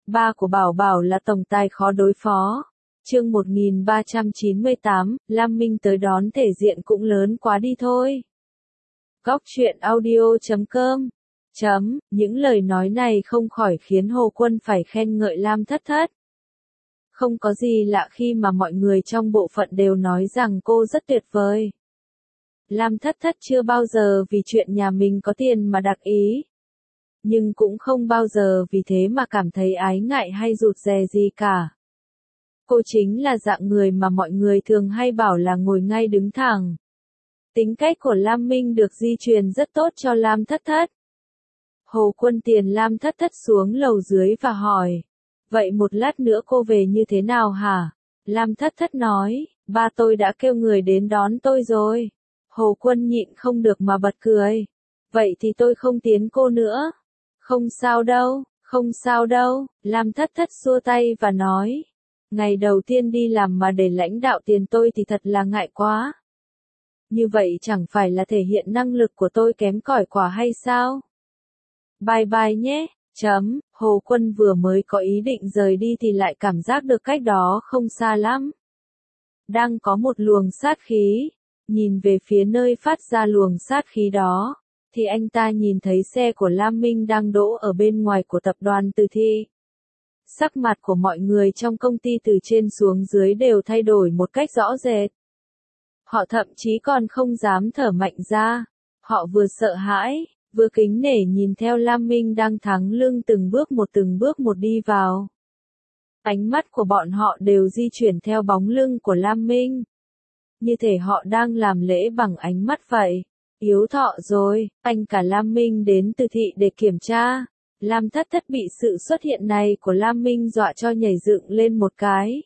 Ba của Bảo Bảo là tổng tài khó đối phó. Chương 1398, Lam Minh tới đón thể diện cũng lớn quá đi thôi. Góc truyện audio.com. Những lời nói này không khỏi khiến Hồ Quân phải khen ngợi Lam Thất Thất. Không có gì lạ khi mà mọi người trong bộ phận đều nói rằng cô rất tuyệt vời. Lam Thất Thất chưa bao giờ vì chuyện nhà mình có tiền mà đặc ý. Nhưng cũng không bao giờ vì thế mà cảm thấy ái ngại hay rụt rè gì cả. Cô chính là dạng người mà mọi người thường hay bảo là ngồi ngay đứng thẳng. Tính cách của Lam Minh được di truyền rất tốt cho Lam Thất Thất. Hồ Quân tiền Lam Thất Thất xuống lầu dưới và hỏi. Vậy một lát nữa cô về như thế nào hả? Lam Thất Thất nói, ba tôi đã kêu người đến đón tôi rồi. Hồ Quân nhịn không được mà bật cười. Vậy thì tôi không tiến cô nữa. Không sao đâu, không sao đâu, Lam Thất Thất xua tay và nói. Ngày đầu tiên đi làm mà để lãnh đạo tiền tôi thì thật là ngại quá. Như vậy chẳng phải là thể hiện năng lực của tôi kém cỏi quá hay sao? Bye bye nhé. Hồ Quân vừa mới có ý định rời đi thì lại cảm giác được cách đó không xa lắm. Đang có một luồng sát khí. Nhìn về phía nơi phát ra luồng sát khí đó, thì anh ta nhìn thấy xe của Lam Minh đang đỗ ở bên ngoài của tập đoàn Từ Thi. Sắc mặt của mọi người trong công ty từ trên xuống dưới đều thay đổi một cách rõ rệt. Họ thậm chí còn không dám thở mạnh ra. Họ vừa sợ hãi, vừa kính nể nhìn theo Lam Minh đang thẳng lưng từng bước một đi vào. Ánh mắt của bọn họ đều di chuyển theo bóng lưng của Lam Minh. Như thể họ đang làm lễ bằng ánh mắt vậy. Yếu thọ rồi, anh cả Lam Minh đến Từ Thị để kiểm tra. Lam Thất Thất bị sự xuất hiện này của Lam Minh dọa cho nhảy dựng lên một cái.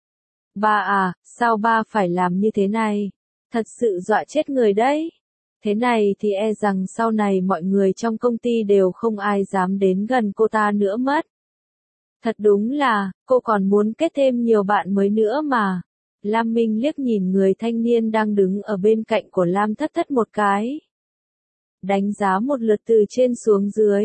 Ba à, sao ba phải làm như thế này? Thật sự dọa chết người đấy. Thế này thì e rằng sau này mọi người trong công ty đều không ai dám đến gần cô ta nữa mất. Thật đúng là, cô còn muốn kết thêm nhiều bạn mới nữa mà. Lam Minh liếc nhìn người thanh niên đang đứng ở bên cạnh của Lam Thất Thất một cái. Đánh giá một lượt từ trên xuống dưới.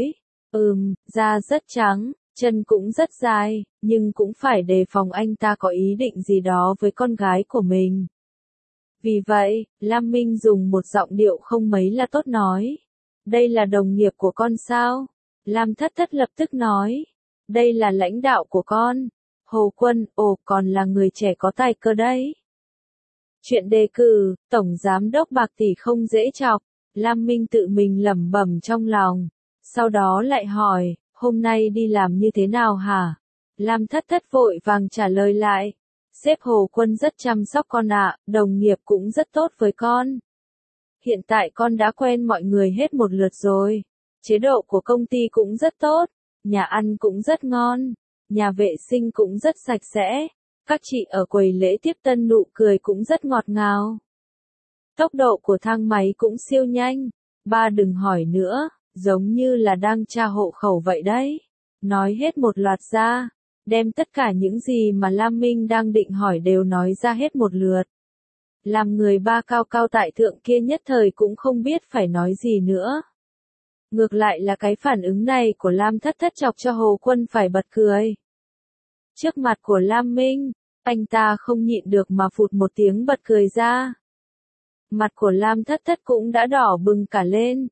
Da rất trắng, chân cũng rất dài, nhưng cũng phải đề phòng anh ta có ý định gì đó với con gái của mình. Vì vậy, Lam Minh dùng một giọng điệu không mấy là tốt nói. Đây là đồng nghiệp của con sao? Lam Thất Thất lập tức nói. Đây là lãnh đạo của con. Hồ Quân, còn là người trẻ có tài cơ đấy. Chuyện đề cử, Tổng Giám đốc bạc tỷ không dễ chọc. Lam Minh tự mình lẩm bẩm trong lòng. Sau đó lại hỏi, hôm nay đi làm như thế nào hả? Lam Thất Thất vội vàng trả lời lại. Sếp Hồ Quân rất chăm sóc con ạ, đồng nghiệp cũng rất tốt với con. Hiện tại con đã quen mọi người hết một lượt rồi. Chế độ của công ty cũng rất tốt, nhà ăn cũng rất ngon, nhà vệ sinh cũng rất sạch sẽ. Các chị ở quầy lễ tiếp tân nụ cười cũng rất ngọt ngào. Tốc độ của thang máy cũng siêu nhanh. Ba đừng hỏi nữa, giống như là đang tra hộ khẩu vậy đấy. Nói hết một loạt ra. Đem tất cả những gì mà Lam Minh đang định hỏi đều nói ra hết một lượt. Làm người ba cao cao tại thượng kia nhất thời cũng không biết phải nói gì nữa. Ngược lại là cái phản ứng này của Lam Thất Thất chọc cho Hồ Quân phải bật cười. Trước mặt của Lam Minh, anh ta không nhịn được mà phụt một tiếng bật cười ra. Mặt của Lam Thất Thất cũng đã đỏ bừng cả lên.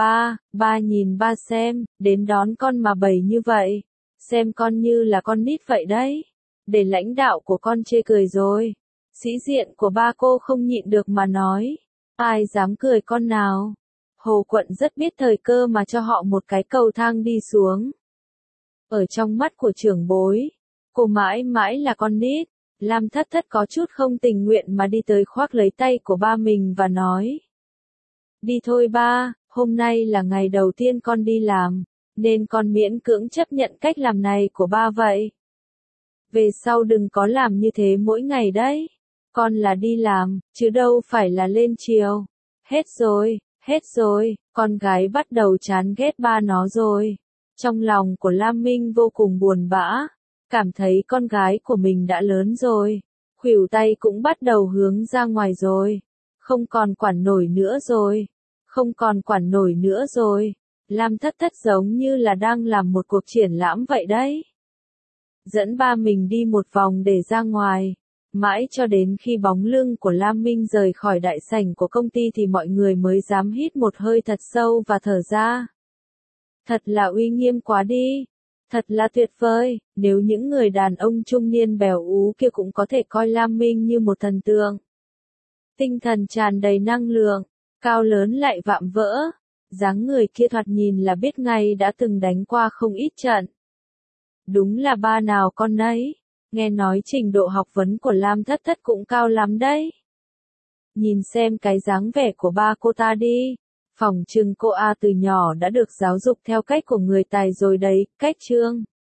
Ba nhìn ba xem, đến đón con mà bày như vậy. Xem con như là con nít vậy đấy. Để lãnh đạo của con chê cười rồi. Sĩ diện của ba cô không nhịn được mà nói. Ai dám cười con nào. Hồ Quận rất biết thời cơ mà cho họ một cái cầu thang đi xuống. Ở trong mắt của trưởng bối, cô mãi mãi là con nít. Lam Thất Thất có chút không tình nguyện mà đi tới khoác lấy tay của ba mình và nói. Đi thôi ba, hôm nay là ngày đầu tiên con đi làm. Nên con miễn cưỡng chấp nhận cách làm này của ba vậy. Về sau đừng có làm như thế mỗi ngày đấy. Con là đi làm, chứ đâu phải là lên chiều. Hết rồi, con gái bắt đầu chán ghét ba nó rồi. Trong lòng của Lam Minh vô cùng buồn bã. Cảm thấy con gái của mình đã lớn rồi. Khuỷu tay cũng bắt đầu hướng ra ngoài rồi. Không còn quản nổi nữa rồi. Lam Thất Thất giống như là đang làm một cuộc triển lãm vậy đấy. dẫn ba mình đi một vòng để ra ngoài. Mãi cho đến khi bóng lưng của Lam Minh rời khỏi đại sảnh của công ty thì mọi người mới dám hít một hơi thật sâu và thở ra. Thật là uy nghiêm quá đi. Thật là tuyệt vời, nếu những người đàn ông trung niên bèo ú kia cũng có thể coi Lam Minh như một thần tượng. Tinh thần tràn đầy năng lượng, cao lớn lại vạm vỡ. Dáng người kia thoạt nhìn là biết ngay đã từng đánh qua không ít trận. Đúng là ba nào con nấy. Nghe nói trình độ học vấn của Lam Thất Thất cũng cao lắm đấy. Nhìn xem cái dáng vẻ của ba cô ta đi. Phỏng chừng cô A từ nhỏ đã được giáo dục theo cách của người Tài rồi đấy, cách Trương.